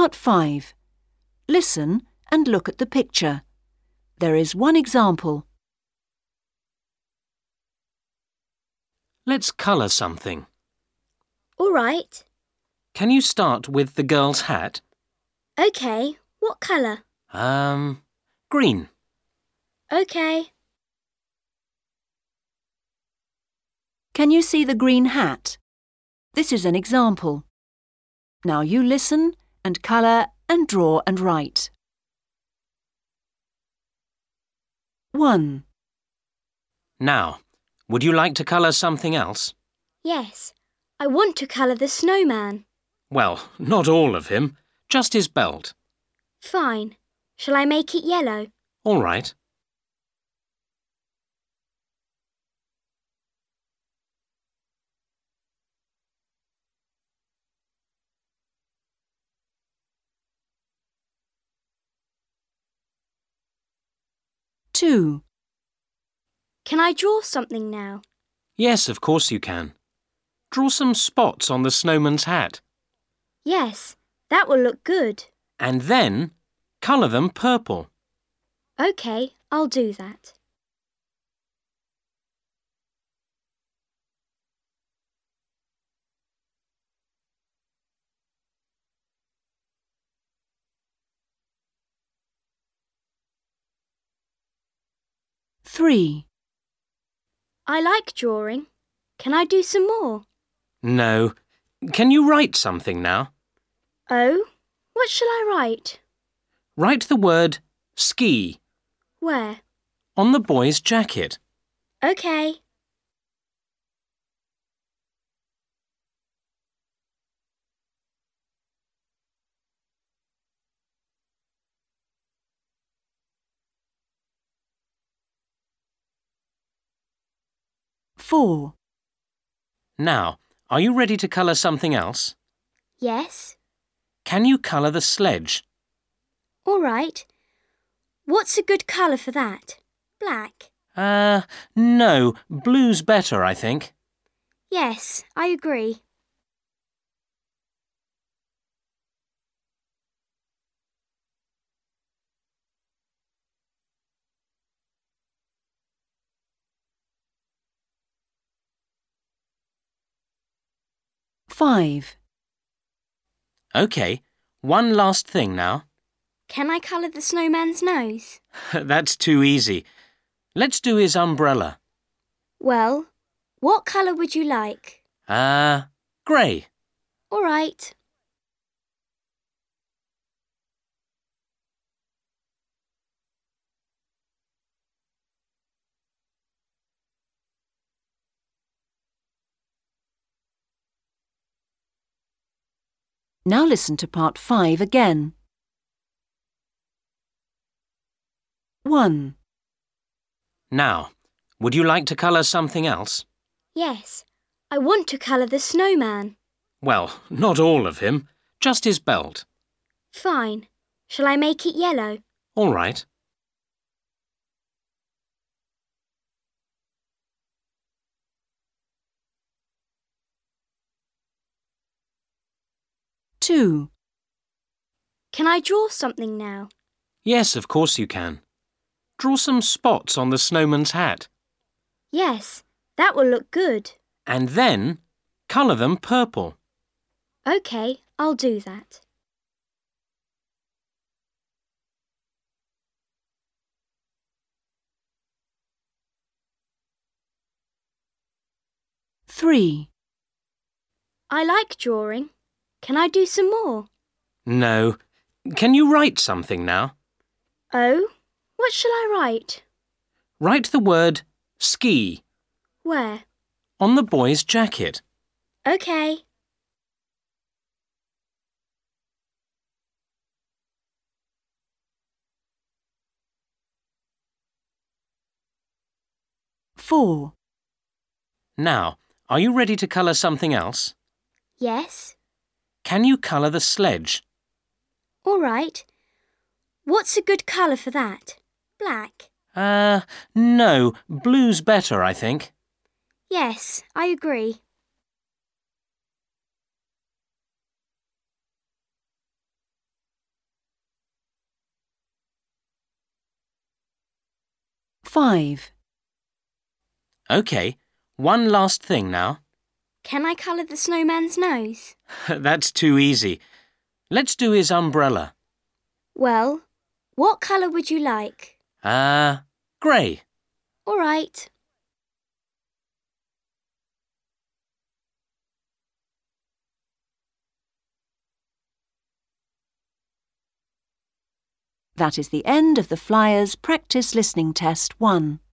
Part 5. Listen and look at the picture. There is one example. Let's colour something. All right. Can you start with the girl's hat? OK, what colour? Green. OK. Can you see the green hat? This is an example. Now you listen and colour and draw and write. 1. Now, would you like to colour something else? Yes, I want to colour the snowman. Well, not all of him, just his belt. Fine. Shall I make it yellow? All right. Two. Can I draw something now? Yes, of course you can. Draw some spots on the snowman's hat. Yes, that will look good. And then colour them purple. OK, I'll do that. Three. I like drawing. Can I do some more? No. Can you write something now? Oh, what shall I write? Write the word ski Where? on the boy's jacket. OK. Four. Now, are you ready to colour something else? Yes. Can you colour the sledge? All right. What's a good colour for that? Black? No. Blue's better, I think. Yes, I agree. Five. OK. One last thing now. Can I colour the snowman's nose? That's too easy. Let's do his umbrella. Well, what colour would you like? Grey. All right. Now listen to part 5 again. 1. Now, would you like to colour something else? Yes, I want to colour the snowman. Well, not all of him, just his belt. Fine. Shall I make it yellow? All right. Two. Can I draw something now? Yes, of course you can. Draw some spots on the snowman's hat. Yes, that will look good. And then colour them purple. OK, I'll do that. Three. I like drawing. Can I do some more? No. Can you write something now? Oh, what shall I write? Write the word ski Where? on the boy's jacket. OK. Four. Now, are you ready to colour something else? Yes. Can you colour the sledge? All right. What's a good colour for that? Black? No. Blue's better, I think. Yes, I agree. 5. OK, one last thing now. Can I colour the snowman's nose? That's too easy. Let's do his umbrella. Well, what colour would you like? Grey. All right. That is the end of the Flyers Practice Listening Test 1.